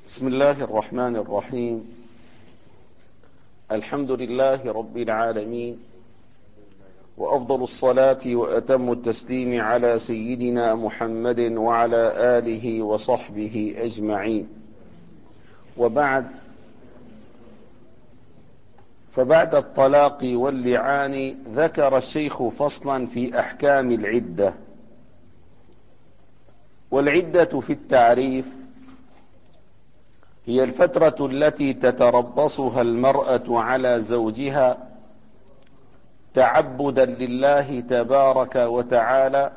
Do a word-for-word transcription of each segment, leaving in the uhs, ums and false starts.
بسم الله الرحمن الرحيم. الحمد لله رب العالمين، وأفضل الصلاة وأتم التسليم على سيدنا محمد وعلى آله وصحبه أجمعين، وبعد. فبعد الطلاق واللعان ذكر الشيخ فصلا في أحكام العدة. والعدة في التعريف هي الفترة التي تتربصها المرأة على زوجها تعبدا لله تبارك وتعالى،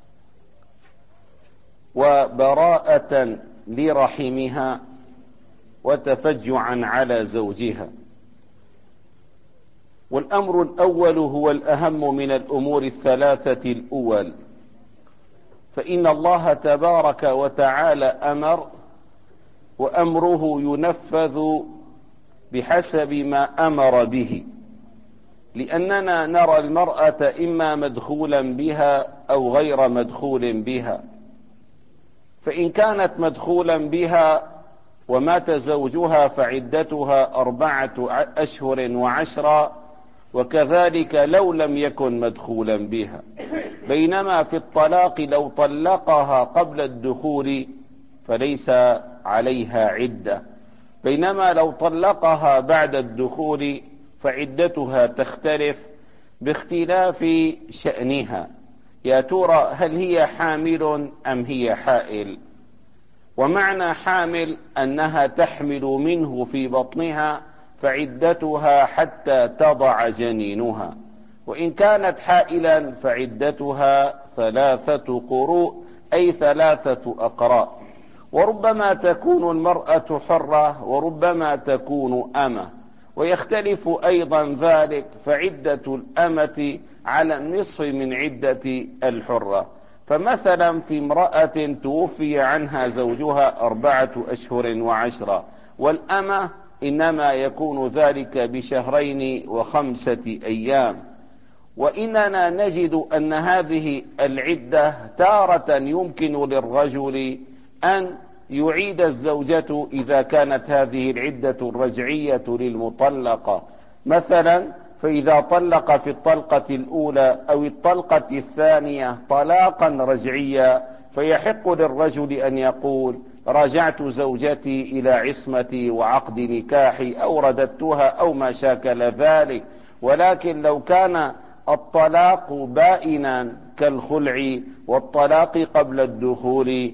وبراءة لرحمها، وتفجعا على زوجها. والأمر الأول هو الأهم من الأمور الثلاثة الأول، فإن الله تبارك وتعالى أمر، وأمره ينفذ بحسب ما أمر به، لأننا نرى المرأة إما مدخولا بها أو غير مدخول بها. فإن كانت مدخولا بها ومات زوجها فعدتها أربعة أشهر وعشرة، وكذلك لو لم يكن مدخولا بها. بينما في الطلاق لو طلقها قبل الدخول فليس عليها عدة، بينما لو طلقها بعد الدخول فعدتها تختلف باختلاف شأنها. يا ترى هل هي حامل أم هي حائل؟ ومعنى حامل أنها تحمل منه في بطنها فعدتها حتى تضع جنينها، وإن كانت حائلا فعدتها ثلاثة قروء، أي ثلاثة أقراء. وربما تكون المرأة حرة وربما تكون أمة، ويختلف أيضا ذلك، فعدة الأمة على النصف من عدة الحرة. فمثلا في امرأة توفي عنها زوجها أربعة أشهر وعشرة، والأمة إنما يكون ذلك بشهرين وخمسة أيام. وإننا نجد أن هذه العدة تارة يمكن للرجل أن يعيد الزوجة إذا كانت هذه العدة الرجعية للمطلقة. مثلا فإذا طلق في الطلقة الأولى أو الطلقة الثانية طلاقا رجعيا، فيحق للرجل أن يقول: راجعت زوجتي إلى عصمتي وعقد نكاحي، أو رددتها، أو ما شاكل ذلك. ولكن لو كان الطلاق بائنا كالخلع والطلاق قبل الدخول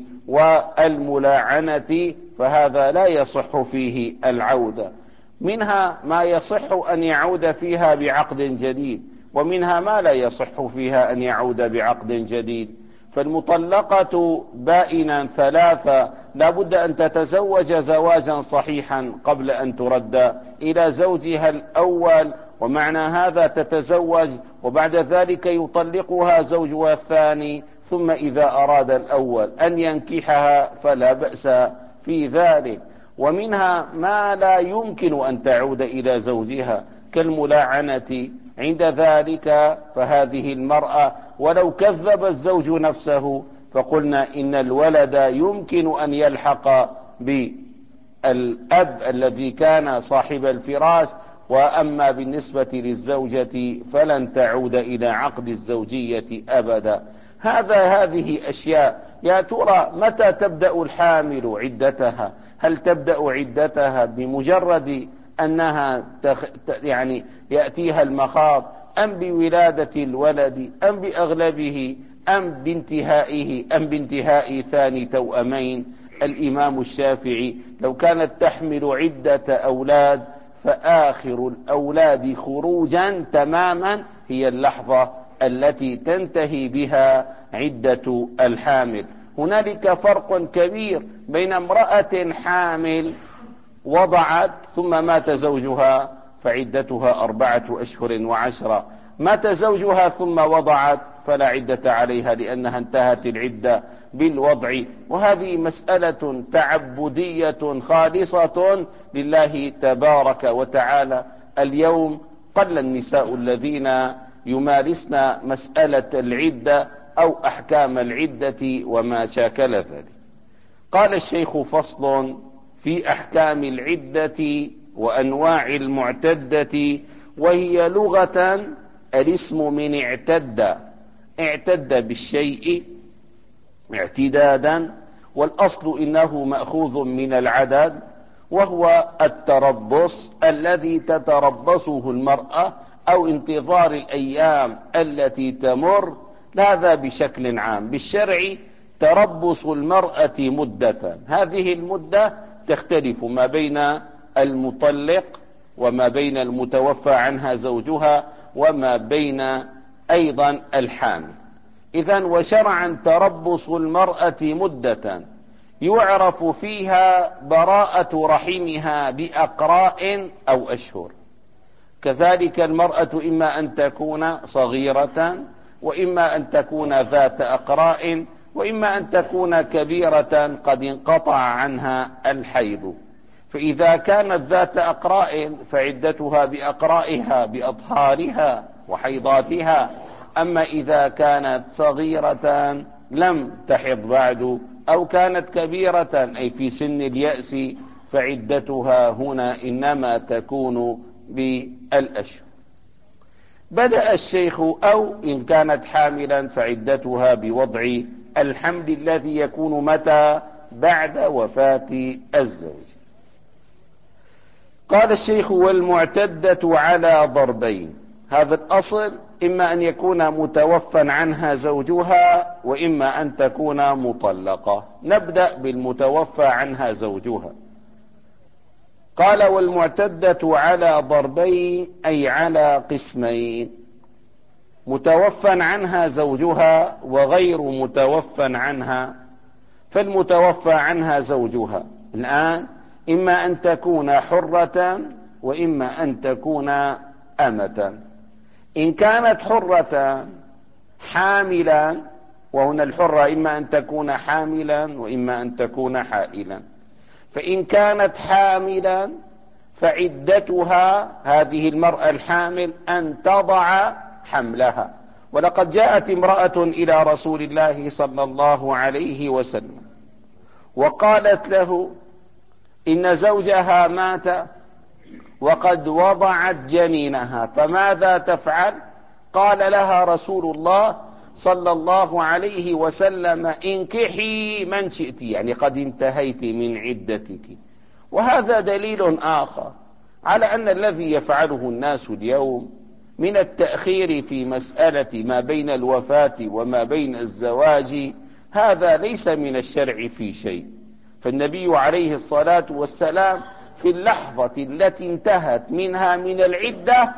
والملاعنة فهذا لا يصح فيه العودة. منها ما يصح أن يعود فيها بعقد جديد، ومنها ما لا يصح فيها أن يعود بعقد جديد. فالمطلقة بائنا ثلاثة لا بد أن تتزوج زواجا صحيحا قبل أن ترد إلى زوجها الأول، ومعنى هذا تتزوج وبعد ذلك يطلقها زوجها الثاني، ثم إذا أراد الأول أن ينكحها فلا بأس في ذلك. ومنها ما لا يمكن أن تعود إلى زوجها كالملاعنة، عند ذلك فهذه المرأة ولو كذب الزوج نفسه فقلنا إن الولد يمكن أن يلحق بالأب الذي كان صاحب الفراش، وأما بالنسبة للزوجة فلن تعود إلى عقد الزوجية أبدا. هذا هذه أشياء. يا ترى متى تبدأ الحامل عدتها؟ هل تبدأ عدتها بمجرد أنها تخ... يعني يأتيها المخاض، أم بولادة الولد، أم بأغلبه، أم بانتهائه، أم بانتهاء ثاني توأمين؟ الإمام الشافعي لو كانت تحمل عدة أولاد فآخر الأولاد خروجا تماما هي اللحظة التي تنتهي بها عدة الحامل. هنالك فرق كبير بين امرأة حامل وضعت ثم مات زوجها فعدتها أربعة أشهر وعشرة، مات زوجها ثم وضعت فلا عدة عليها لأنها انتهت العدة بالوضع. وهذه مسألة تعبدية خالصة لله تبارك وتعالى. اليوم قل النساء الذين يمارسن مسألة العدة أو أحكام العدة وما شاكل ذلك. قال الشيخ: فصل في أحكام العدة وأنواع المعتدة، وهي لغة الاسم من اعتد، اعتد بالشيء اعتدادا، والأصل إنه مأخوذ من العدد، وهو التربص الذي تتربصه المرأة أو انتظار الأيام التي تمر. هذا بشكل عام. بالشرع تربص المرأة مدة، هذه المدة تختلف ما بين المطلق وما بين المتوفى عنها زوجها وما بين أيضا الحامل. إذن وشرعا تربص المرأة مدة يعرف فيها براءة رحمها بأقراء أو أشهر. كذلك المرأة إما أن تكون صغيرة، وإما أن تكون ذات أقراء، وإما أن تكون كبيرة قد انقطع عنها الحيض. فإذا كانت ذات أقراء فعدتها بأقرائها بأطهارها وحيضاتها. أما إذا كانت صغيرة لم تحض بعد، أو كانت كبيرة أي في سن اليأس، فعدتها هنا إنما تكون بالأشهر. بدأ الشيخ أو إن كانت حاملا فعدتها بوضع الحمل الذي يكون متى؟ بعد وفاة الزوج. قال الشيخ: والمعتدة على ضربين. هذا الأصل إما أن يكون متوفى عنها زوجها، وإما أن تكون مطلقة. نبدأ بالمتوفى عنها زوجها. قال: والمعتدة على ضربين، أي على قسمين: متوفى عنها زوجها وغير متوفى عنها. فالمتوفى عنها زوجها الآن إما أن تكون حرة وإما أن تكون أمة. إن كانت حرة حاملا، وهنا الحرة إما أن تكون حاملا وإما أن تكون حائلا، فإن كانت حاملا فعدتها هذه المرأة الحامل أن تضع حملها. ولقد جاءت امرأة إلى رسول الله صلى الله عليه وسلم وقالت له إن زوجها مات وقد وضعت جنينها، فماذا تفعل؟ قال لها رسول الله صلى الله عليه وسلم: انكحي من شئت، يعني قد انتهيت من عدتك. وهذا دليل آخر على أن الذي يفعله الناس اليوم من التأخير في مسألة ما بين الوفاة وما بين الزواج، هذا ليس من الشرع في شيء. فالنبي عليه الصلاة والسلام في اللحظة التي انتهت منها من العدة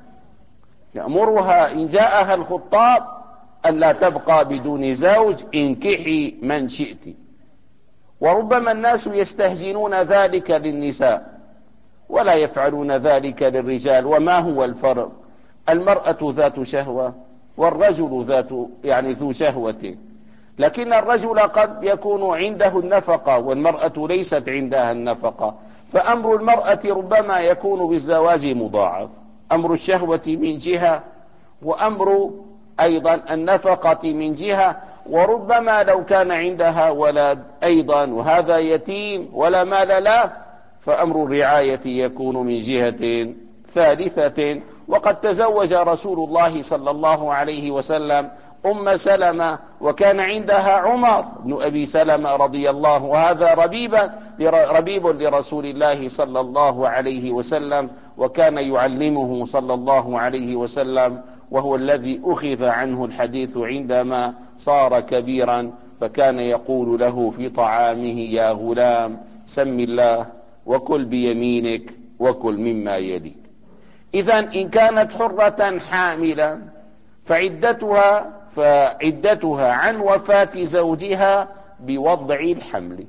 يأمرها إن جاءها الخطاب أن لا تبقى بدون زوج، انكحي من شئت. وربما الناس يستهجنون ذلك للنساء ولا يفعلون ذلك للرجال. وما هو الفرق؟ المرأة ذات شهوة والرجل ذات يعني ذو شهوة، لكن الرجل قد يكون عنده النفقة والمرأة ليست عندها النفقة، فأمر المرأة ربما يكون بالزواج مضاعف: أمر الشهوة من جهة، وأمر أيضا النفقة من جهة، وربما لو كان عندها ولد أيضا وهذا يتيم ولا مال له، فأمر الرعاية يكون من جهة ثالثة. وقد تزوج رسول الله صلى الله عليه وسلم أم سلمة وكان عندها عمر بن أبي سلمة رضي الله، وهذا ربيبا ربيب لرسول الله صلى الله عليه وسلم، وكان يعلمه صلى الله عليه وسلم، وهو الذي أخذ عنه الحديث عندما صار كبيرا، فكان يقول له في طعامه: يا غلام سم الله وكل بيمينك وكل مما يليك. إذن إن كانت حرة حاملا فعدتها فعدتها عن وفاة زوجها بوضع الحمل،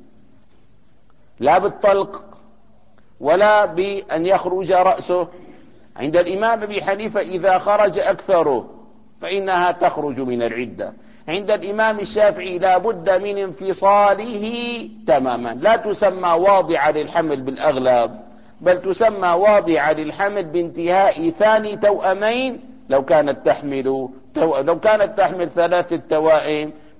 لا بالطلق ولا بأن يخرج رأسه. عند الإمام أبي حنيفة إذا خرج أكثره فإنها تخرج من العدة. عند الإمام الشافعي لا بد من انفصاله تماما، لا تسمى واضعة للحمل بالأغلب، بل تسمى واضعة للحمل بانتهاء ثاني توأمين. لو كانت تحمل تو... لو كانت تحمل ثلاثة توائم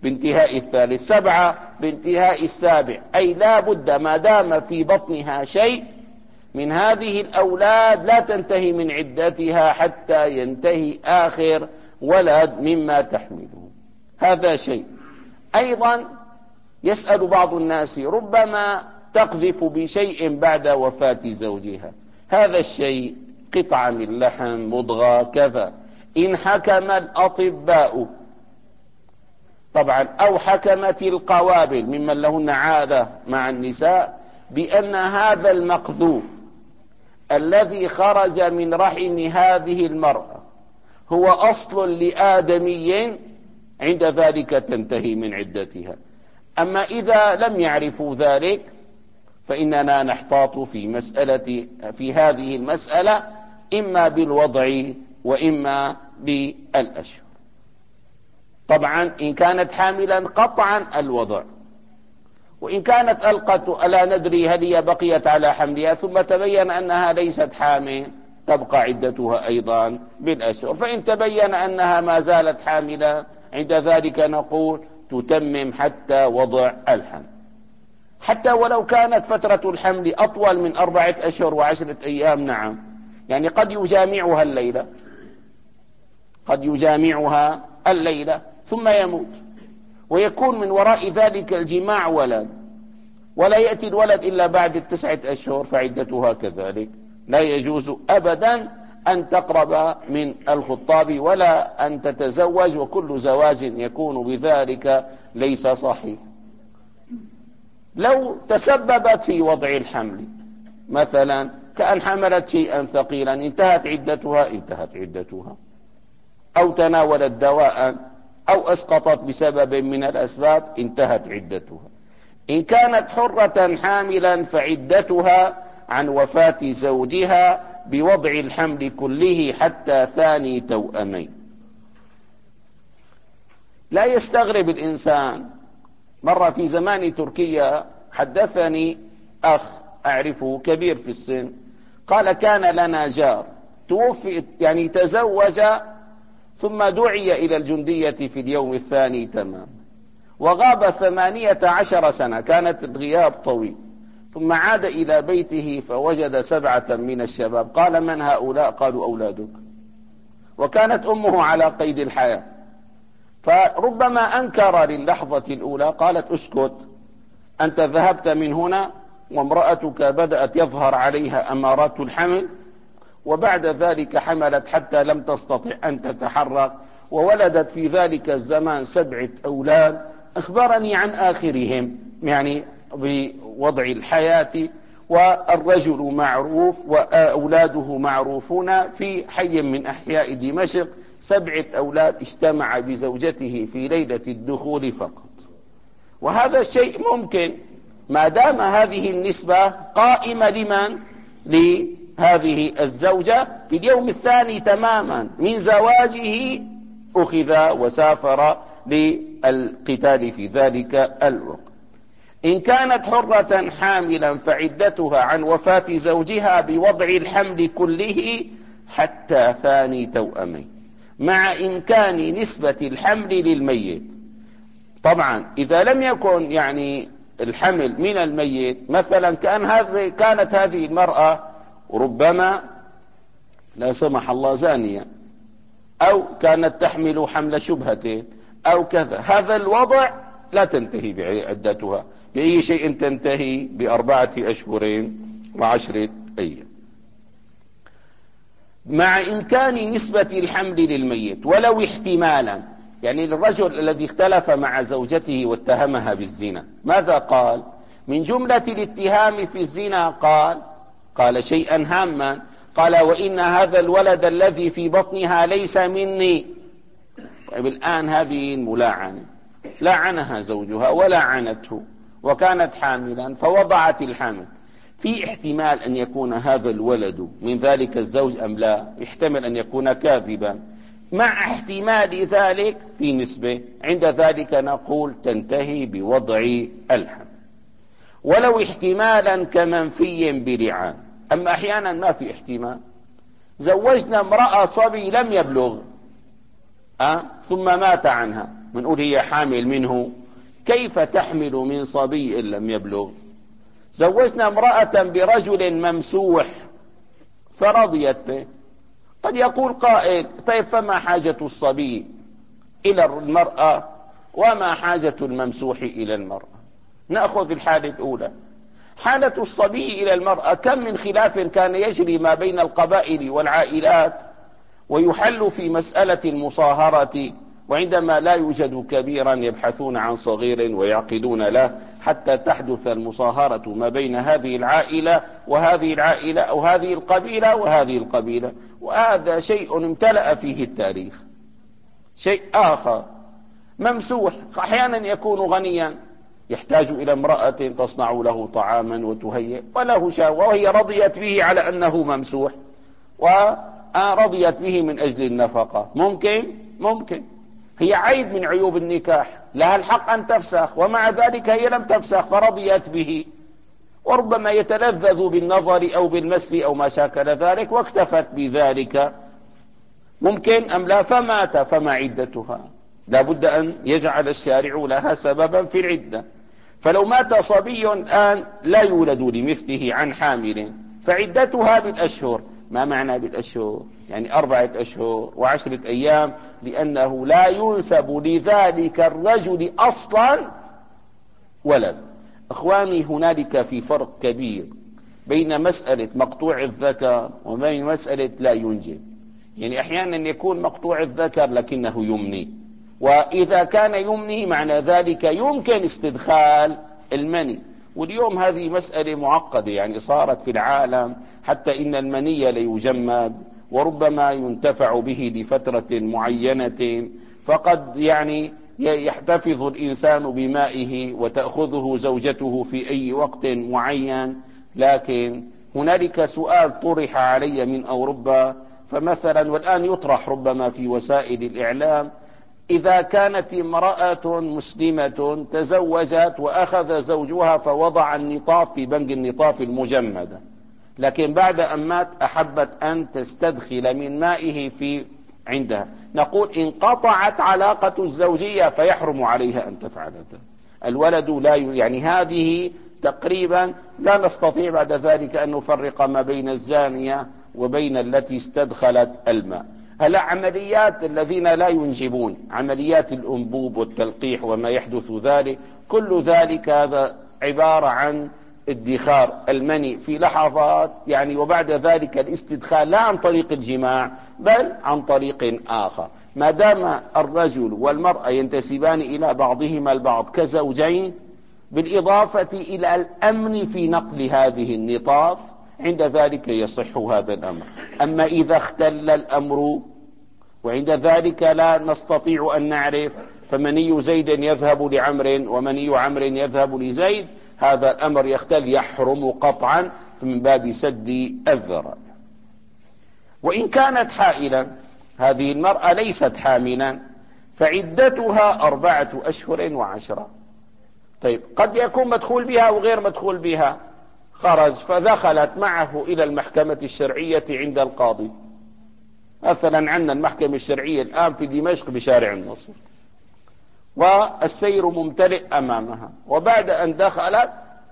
بانتهاء الثالث، سبعة بانتهاء السابع، أي لا بد ما دام في بطنها شيء من هذه الأولاد لا تنتهي من عدتها حتى ينتهي آخر ولد مما تحمله. هذا شيء. أيضا يسأل بعض الناس ربما تقذف بشيء بعد وفاة زوجها، هذا الشيء قطعة من لحم، مضغة، كذا، إن حكم الأطباء طبعا أو حكمت القوابل ممن لهن عادة مع النساء بأن هذا المقذوف الذي خرج من رحم هذه المرأة هو أصل لآدمي، عند ذلك تنتهي من عدتها. أما إذا لم يعرفوا ذلك فإننا نحتاط في مسألة في هذه المسألة إما بالوضع وإما بالأشهر. طبعا إن كانت حاملا قطعا الوضع، وإن كانت ألقت ألا ندري هل هي بقيت على حملها ثم تبين أنها ليست حامل تبقى عدتها أيضا بالأشهر. فإن تبين أنها ما زالت حاملا عند ذلك نقول تتمم حتى وضع الحمل، حتى ولو كانت فترة الحمل أطول من أربعة أشهر وعشرة أيام. نعم، يعني قد يجامعها الليلة قد يجامعها الليلة ثم يموت، ويكون من وراء ذلك الجماع ولد، ولا يأتي الولد إلا بعد التسعة أشهر، فعدتها كذلك. لا يجوز أبدا أن تقرب من الخطاب ولا أن تتزوج، وكل زواج يكون بذلك ليس صحيح. لو تسببت في وضع الحمل مثلا كأن حملت شيئا ثقيلا انتهت عدتها انتهت عدتها أو تناولت دواء أو أسقطت بسبب من الأسباب انتهت عدتها. إن كانت حرة حاملا فعدتها عن وفاة زوجها بوضع الحمل كله حتى ثاني توأمين. لا يستغرب الإنسان. مرة في زمان تركيا حدثني أخ أعرفه كبير في السن، قال كان لنا جار توفي يعني تزوج ثم دعي إلى الجندية في اليوم الثاني تمام، وغاب ثمانية عشر سنة، كانت الغياب طويل، ثم عاد إلى بيته فوجد سبعة من الشباب. قال من هؤلاء؟ قالوا أولادك، وكانت أمه على قيد الحياة. فربما أنكر للحظة الأولى، قالت اسكت، أنت ذهبت من هنا وامرأتك بدأت يظهر عليها أمارات الحمل، وبعد ذلك حملت حتى لم تستطع أن تتحرك، وولدت في ذلك الزمان سبعة أولاد. أخبرني عن آخرهم يعني بوضع الحياة، والرجل معروف وأولاده معروفون في حي من أحياء دمشق، سبعة أولاد اجتمع بزوجته في ليلة الدخول فقط. وهذا الشيء ممكن ما دام هذه النسبة قائمة لمن؟ لهذه الزوجة في اليوم الثاني تماما من زواجه أخذ وسافر للقتال في ذلك الوقت. إن كانت حرة حاملا فعدتها عن وفاة زوجها بوضع الحمل كله حتى ثاني توأمين، مع إمكان نسبة الحمل للميت. طبعا إذا لم يكن يعني الحمل من الميت، مثلا كان هذه كانت هذه المرأة ربما لا سمح الله زانية، أو كانت تحمل حمل شبهة أو كذا، هذا الوضع لا تنتهي بعدتها. بأي شيء تنتهي؟ بأربعة أشهر وعشرة أيام، مع إمكان نسبة الحمل للميت ولو احتمالا. يعني الرجل الذي اختلف مع زوجته واتهمها بالزنا، ماذا قال؟ من جملة الاتهام في الزنا قال قال شيئا هاما، قال وإن هذا الولد الذي في بطنها ليس مني. طيب الآن هذه الملاعنة لعنها زوجها ولعنته، وكانت حاملا فوضعت الحمل، في احتمال أن يكون هذا الولد من ذلك الزوج أم لا؟ يحتمل أن يكون كاذبا، مع احتمال ذلك في نسبة، عند ذلك نقول تنتهي بوضع الحمل، ولو احتمالا كمنفي برعان. أما أحيانا ما في احتمال، زوجنا امرأة صبي لم يبلغ أه؟ ثم مات عنها، منقول هي حامل منه، كيف تحمل من صبي لم يبلغ؟ زوجنا امرأة برجل ممسوح فرضيت به. قد يقول قائل: طيب فما حاجة الصبي إلى المرأة وما حاجة الممسوح إلى المرأة؟ نأخذ الحالة الأولى، حالة الصبي إلى المرأة. كم من خلاف كان يجري ما بين القبائل والعائلات ويحل في مسألة المصاهرة، وعندما لا يوجد كبيرا يبحثون عن صغير ويعقدون له حتى تحدث المصاهرة ما بين هذه العائلة وهذه العائلة أو هذه القبيلة وهذه القبيلة. وهذا شيء امتلأ فيه التاريخ. شيء آخر، ممسوح، أحيانا يكون غنيا يحتاج إلى امرأة تصنع له طعاما وتهيئ وله شهوة، وهي رضيت به على أنه ممسوح ورضيت به من أجل النفقة. ممكن ممكن هي عيب من عيوب النكاح، لها الحق أن تفسخ، ومع ذلك هي لم تفسخ فرضيت به، وربما يتلذذ بالنظر أو بالمس أو ما شاكل ذلك واكتفت بذلك. ممكن أم لا؟ فمات، فما عدتها؟ لا بد أن يجعل الشارع لها سببا في العدة. فلو مات صبي الآن لا يولد لمثله عن حامل فعدتها بالأشهر. ما معنى بالأشهر؟ يعني أربعة أشهر وعشرة أيام، لأنه لا ينسب لذلك الرجل أصلا ولد. أخواني، هنالك في فرق كبير بين مسألة مقطوع الذكر وبين مسألة لا ينجب. يعني أحيانا يكون مقطوع الذكر لكنه يمني، وإذا كان يمني معنى ذلك يمكن استدخال المني. واليوم هذه مسألة معقدة، يعني صارت في العالم حتى إن المني ليجمد وربما ينتفع به لفترة معينة، فقد يعني يحتفظ الإنسان بمائه وتأخذه زوجته في أي وقت معين. لكن هنالك سؤال طرح علي من أوروبا، فمثلا والآن يطرح ربما في وسائل الإعلام: إذا كانت امرأة مسلمة تزوجت وأخذ زوجها فوضع النطاف في بنك النطاف المجمدة، لكن بعد أن مات أحبت أن تستدخل من مائه في عندها، نقول انقطعت علاقة الزوجية فيحرم عليها أن تفعل ذلك. الولد لا ي... يعني هذه تقريبا لا نستطيع بعد ذلك أن نفرق ما بين الزانية وبين التي استدخلت الماء. هلا عمليات الذين لا ينجبون، عمليات الأنبوب والتلقيح وما يحدث ذلك، كل ذلك هذا عبارة عن ادخار المني في لحظات، يعني وبعد ذلك الاستدخال لا عن طريق الجماع بل عن طريق آخر. ما دام الرجل والمرأة ينتسبان إلى بعضهما البعض كزوجين، بالإضافة إلى الأمن في نقل هذه النطاف، عند ذلك يصح هذا الأمر. أما إذا اختل الأمر وعند ذلك لا نستطيع أن نعرف، فمني زيد يذهب لعمر ومني عمر يذهب لزيد، هذا الأمر يختل، يحرم قطعا من باب سد الذرائع. وإن كانت حائلا، هذه المرأة ليست حاملا، فعدتها أربعة أشهر وعشرة. طيب قد يكون مدخول بها وغير مدخول بها، خرج فدخلت معه إلى المحكمة الشرعية عند القاضي. مثلا عندنا المحكمة الشرعية الآن في دمشق بشارع النصر، والسير ممتلئ أمامها، وبعد أن دخلت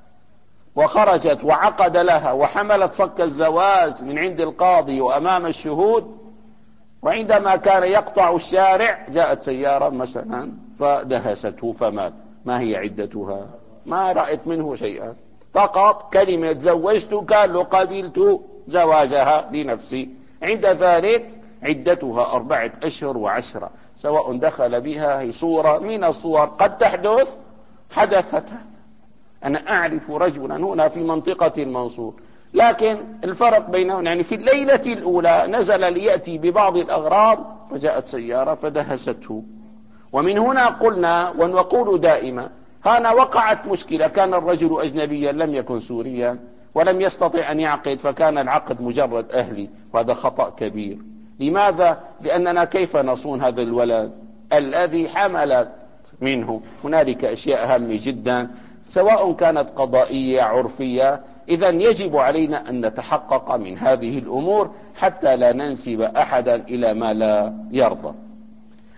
وخرجت وعقد لها وحملت صك الزواج من عند القاضي وأمام الشهود، وعندما كان يقطع الشارع جاءت سيارة مثلا فدهسته فمات. ما هي عدتها؟ ما رأيت منه شيئا، فقط كلمة زوجتك لقبلت زواجها لنفسي. عند ذلك عدتها أربعة أشهر وعشرة، سواء دخل بها، هي صورة من الصور قد تحدث، حدثت. أنا أعرف رجلا هنا في منطقة المنصور، لكن الفرق بينهم يعني في الليلة الأولى نزل ليأتي ببعض الأغراض فجاءت سيارة فدهسته. ومن هنا قلنا ونقول دائما، هنا وقعت مشكلة، كان الرجل أجنبيا لم يكن سوريا ولم يستطع أن يعقد، فكان العقد مجرد أهلي، وهذا خطأ كبير. لماذا؟ لأننا كيف نصون هذا الولد الذي حملت منه؟ هنالك أشياء هامة جدا سواء كانت قضائية عرفية، إذا يجب علينا أن نتحقق من هذه الأمور حتى لا ننسب أحدا إلى ما لا يرضى.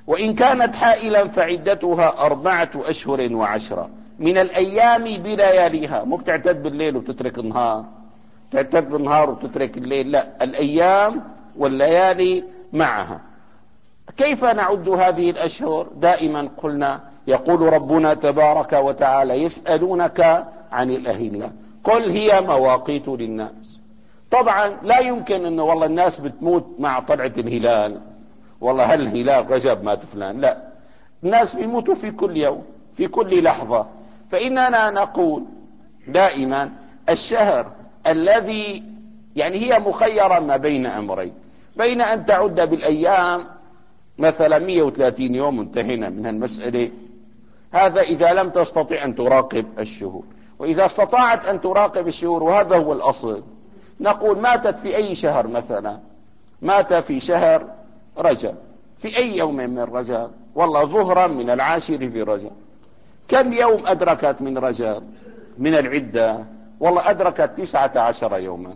وإن كانت حائلا فعدتها أربعة أشهر وعشرة من الأيام بلياليها. مو تعتد بالليل وتترك النهار، تعتد بالنهار وتترك الليل، لا، الأيام والليالي معها. كيف نعد هذه الأشهر؟ دائما قلنا يقول ربنا تبارك وتعالى يسألونك عن الأهلة قل هي مواقيت للناس. طبعا لا يمكن أنه والله الناس بتموت مع طلعة الهلال، والله هل هلال رجب مات فلان، لا، الناس بيموتوا في كل يوم في كل لحظة. فإننا نقول دائما الشهر الذي يعني هي مخيرة ما بين أمرين، بين أن تعد بالأيام مثلا مئة وثلاثين يوم انتهينا من المسألة، هذا إذا لم تستطع أن تراقب الشهور. وإذا استطاعت أن تراقب الشهور وهذا هو الأصل، نقول ماتت في أي شهر، مثلا مات في شهر رجب، في أي يوم من رجب، والله ظهرا من العاشر في رجب، كم يوم أدركت من رجب من العدة؟ والله أدركت تسعة عشر يوما،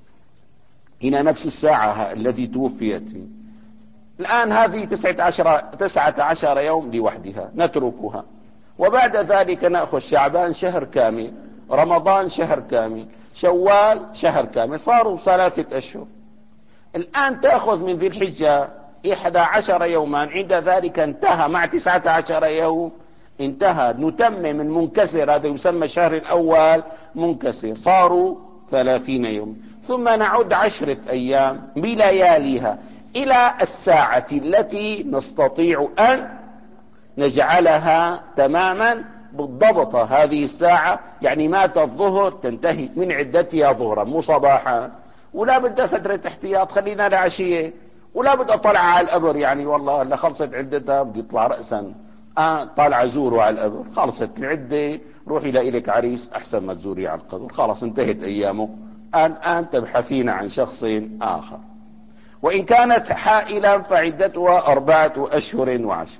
هنا نفس الساعة التي توفيت فيه. الآن هذه تسعة عشر, تسعة عشر يوم لوحدها نتركها، وبعد ذلك نأخذ شعبان شهر كامل، رمضان شهر كامل، شوال شهر كامل، صاروا ثلاثة أشهر. الآن تأخذ من ذي الحجة إحدى عشر يوما، عند ذلك انتهى مع تسعة عشر يوم، انتهى، نتمم المنكسر، هذا يسمى الشهر الأول منكسر، صاروا ثلاثين يوم. ثم نعد عشرة أيام بلياليها إلى الساعة التي نستطيع أن نجعلها تماما بالضبط. هذه الساعة يعني مات الظهر تنتهي من عدتها ظهرا مو صباحا، ولا بدها فترة احتياط خلينا لعشية، ولا بدها طلع على القبر، يعني والله اللي خلصت عدتها بدي يطلع رأسا آه طالع زوره على القبر، خلصت العدة روحي لإلك عريس أحسن ما تزوري على القبر، خلاص انتهت أيامه، الآن آن تبحثين عن شخص آخر. وإن كانت حائلا فعدتها أربعة أشهر وعشر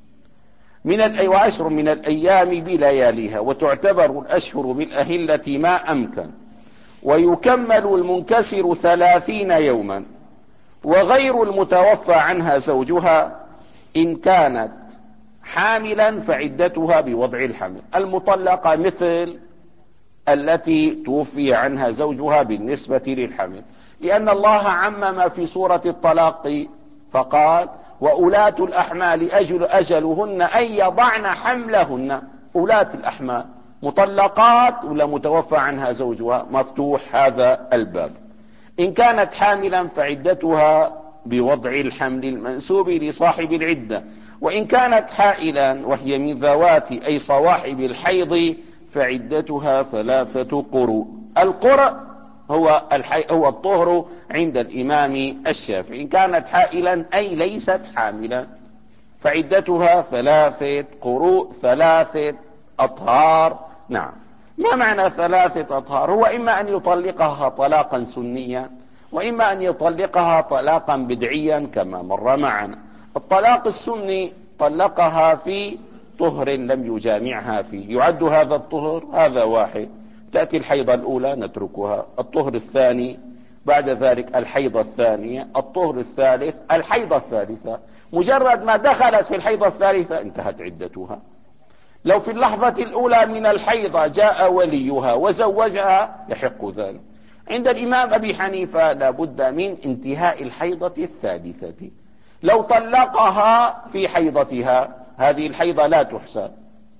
من الأي وعشر من الأيام بلياليها، وتعتبر الأشهر بالأهلة ما أمكن، ويكمل المنكسر ثلاثين يوما. وغير المتوفى عنها زوجها إن كانت حاملا فعدتها بوضع الحمل. المطلقة مثل التي توفي عنها زوجها بالنسبة للحمل، لأن الله عمم في سورة الطلاق فقال وأولاة الأحمال أجل أجلهن أن يضعن حملهن. أولاة الأحمال مطلقات ولا متوفى عنها زوجها؟ مفتوح هذا الباب. إن كانت حاملا فعدتها بوضع الحمل المنسوب لصاحب العدة. وإن كانت حائلا وهي من ذوات أي صواحب الحيض فعدتها ثلاثة قروء. القرء هو الحي... هو الطهر عند الإمام الشافعي. إن كانت حائلا أي ليست حاملا فعدتها ثلاثة قروء، ثلاثة أطهار. نعم. ما معنى ثلاثة أطهار؟ هو إما أن يطلقها طلاقا سنيا، وإما أن يطلقها طلاقا بدعيا كما مر معنا. الطلاق السني طلقها في طهر لم يجامعها فيه، يعد هذا الطهر، هذا واحد، تأتي الحيضة الأولى نتركها، الطهر الثاني، بعد ذلك الحيضة الثانية، الطهر الثالث، الحيضة الثالثة. مجرد ما دخلت في الحيضة الثالثة انتهت عدتها. لو في اللحظة الأولى من الحيضة جاء وليها وزوجها يحق ذلك. عند الإمام أبي حنيفة لابد من انتهاء الحيضة الثالثة. لو طلقها في حيضتها هذه الحيضة لا تحسب،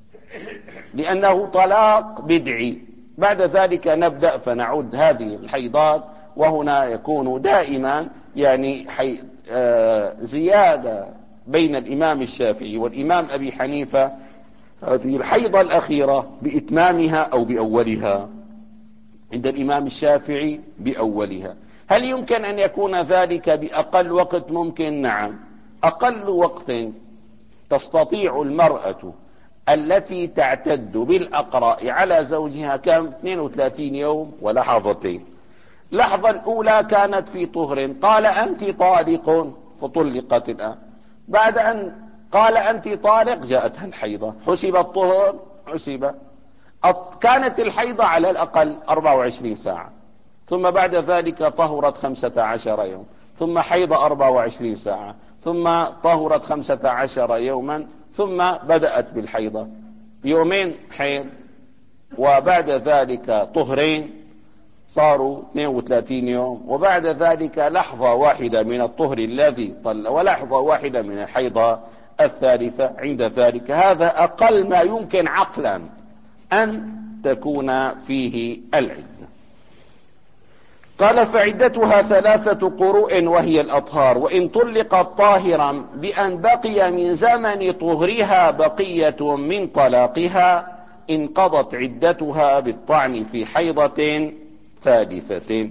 لأنه طلاق بدعي. بعد ذلك نبدأ فنعد هذه الحيضات، وهنا يكون دائما يعني حي... آه زيادة بين الإمام الشافعي والإمام أبي حنيفة هذه الحيضة الأخيرة بإتمامها أو بأولها. عند الإمام الشافعي بأولها. هل يمكن أن يكون ذلك بأقل وقت؟ ممكن، نعم. أقل وقت تستطيع المرأة التي تعتد بالأقراء على زوجها كم؟ اثنين وثلاثين يوم ولحظتين. اللحظة الأولى كانت في طهر، قال أنت طالق فطلقت الآن. بعد أن قال أنت طالق جاءتها الحيضة، حسب الطهر؟ حسب. كانت الحيضة على الأقل أربعة وعشرين ساعة، ثم بعد ذلك طهرت خمسة عشر يوم، ثم حيض أربع وعشرين ساعة، ثم طهرت خمسة عشر يوما، ثم بدأت بالحيضة، يومين حيض وبعد ذلك طهرين صاروا اثنين وثلاثين يوم، وبعد ذلك لحظة واحدة من الطهر الذي طل ولحظة واحدة من الحيضة الثالثة. عند ذلك هذا أقل ما يمكن عقلا أن تكون فيه العدة. قال فعدتها ثلاثة قروء وهي الأطهار، وإن طلقت طاهرا بأن بقي من زمن طهرها بقية من طلاقها انقضت عدتها بالطعن في حيضة ثالثة.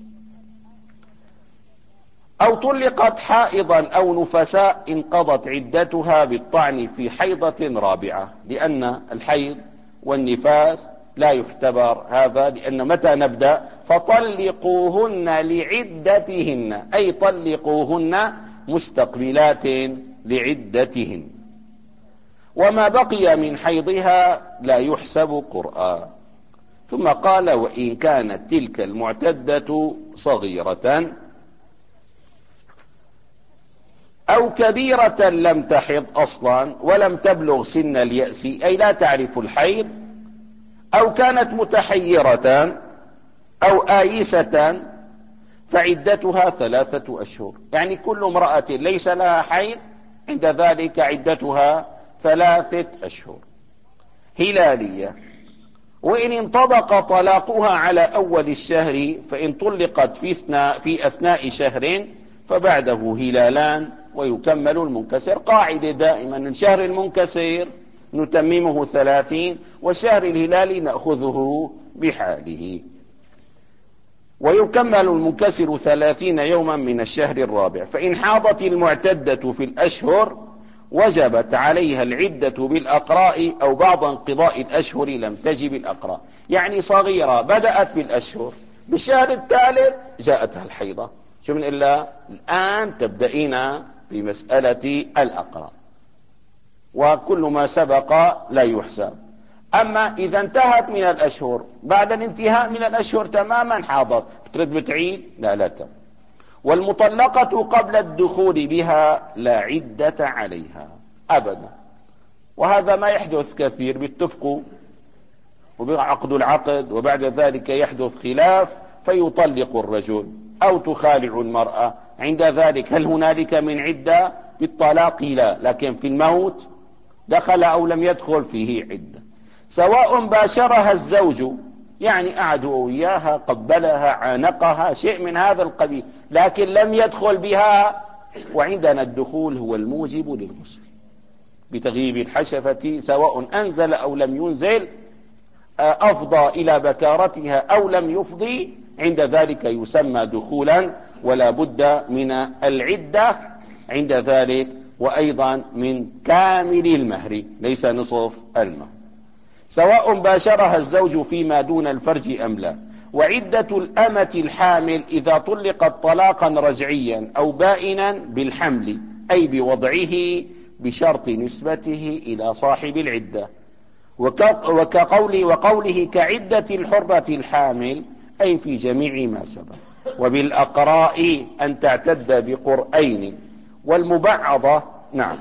أو طلقت حائضا أو نفساء انقضت عدتها بالطعن في حيضة رابعة، لأن الحيض والنفاس لا يعتبر هذا، لأن متى نبدأ فطلقوهن لعدتهن، أي طلقوهن مستقبلات لعدتهن، وما بقي من حيضها لا يحسب قرآن. ثم قال وإن كانت تلك المعتدة صغيرة أو كبيرة لم تحض أصلا ولم تبلغ سن اليأس، أي لا تعرف الحيض، أو كانت متحيرة أو آيسة، فعدتها ثلاثة أشهر. يعني كل امرأة ليس لها حيض عند ذلك عدتها ثلاثة أشهر هلالية. وإن انطبق طلاقها على أول الشهر فإن طلقت في أثناء, في أثناء شهر فبعده هلالان ويكمل المنكسر. قاعدة دائما الشهر المنكسر نتممه ثلاثين، والشهر الهلالي نأخذه بحاله، ويكمل المنكسر ثلاثين يوما من الشهر الرابع. فإن حاضت المعتدة في الأشهر وجبت عليها العدة بالأقراء، أو بعد انقضاء الأشهر لم تجب الأقراء. يعني صغيرة بدأت بالأشهر، بالشهر الثالث جاءتها الحيضة، شو من إلا الآن تبدأين بمسألة الأقراء، وكل ما سبق لا يحسب. أما إذا انتهت من الأشهر بعد الانتهاء من الأشهر تماما حاضت، بترد بتعيد؟ لا لا تم. والمطلقة قبل الدخول بها لا عدة عليها أبدا. وهذا ما يحدث كثير، بيتفقوا وبيعقدوا العقد وبعد ذلك يحدث خلاف فيطلق الرجل أو تخالع المرأة. عند ذلك هل هنالك من عدة؟ بالطلاق لا، لكن في الموت دخل أو لم يدخل فيه عدة. سواء باشرها الزوج، يعني قعدوا وياها قبلها عانقها شيء من هذا القبيل، لكن لم يدخل بها، وعندنا الدخول هو الموجب للغسل بتغييب الحشفة، سواء أنزل أو لم ينزل، أفضى إلى بكارتها أو لم يفضي، عند ذلك يسمى دخولا، ولا بد من العدة عند ذلك، وأيضا من كامل المهر ليس نصف المهر. سواء باشرها الزوج فيما دون الفرج أم لا. وعدة الأمة الحامل إذا طلقت طلاقا رجعيا أو بائنا بالحمل، أي بوضعه بشرط نسبته إلى صاحب العدة، وكقوله وقوله كعدة الحرة الحامل، أي في جميع ما سبق. وبالأقراء أن تعتد بقرئين، والمبعضة نعم،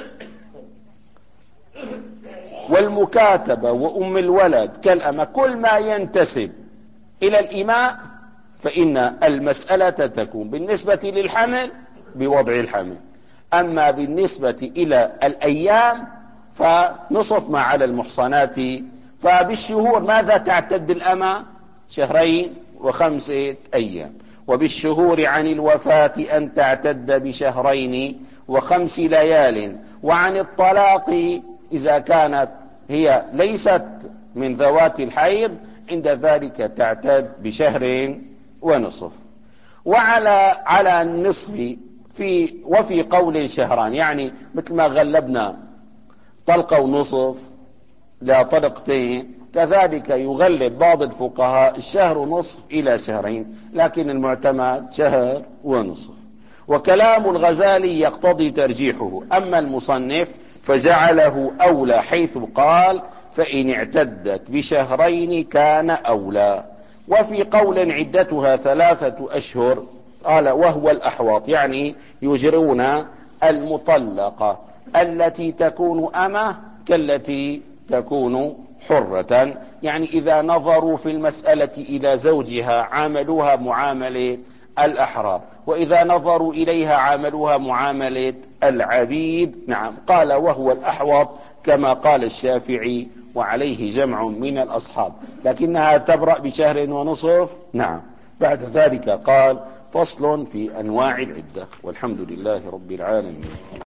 والمكاتبة وأم الولد كالأمة، كل ما ينتسب إلى الإماء فإن المسألة تكون بالنسبة للحمل بوضع الحمل. أما بالنسبة إلى الأيام فنصف ما على المحصنات. فبالشهور ماذا تعتد الأمة؟ شهرين وخمسة أيام. وبالشهور عن الوفاة أن تعتد بشهرين وخمس ليال. وعن الطلاق إذا كانت هي ليست من ذوات الحيض عند ذلك تعتد بشهر ونصف. وعلى على النصف في وفي قول شهران، يعني مثل ما غلبنا طلقة ونصف لا طلقتين، كذلك يغلب بعض الفقهاء الشهر ونصف إلى شهرين، لكن المعتمد شهر ونصف. وكلام الغزالي يقتضي ترجيحه، أما المصنف فجعله أولى، حيث قال فإن اعتدت بشهرين كان أولى. وفي قول عدتها ثلاثة أشهر قال وهو الأحوط، يعني يجرون المطلقة التي تكون أمة كالتي تكون حرة، يعني إذا نظروا في المسألة إلى زوجها عاملوها معاملة الأحرار، وإذا نظروا إليها عاملوها معاملة العبيد. نعم، قال وهو الأحوط كما قال الشافعي وعليه جمع من الأصحاب، لكنها تبرأ بشهر ونصف. نعم. بعد ذلك قال فصل في أنواع العدة، والحمد لله رب العالمين.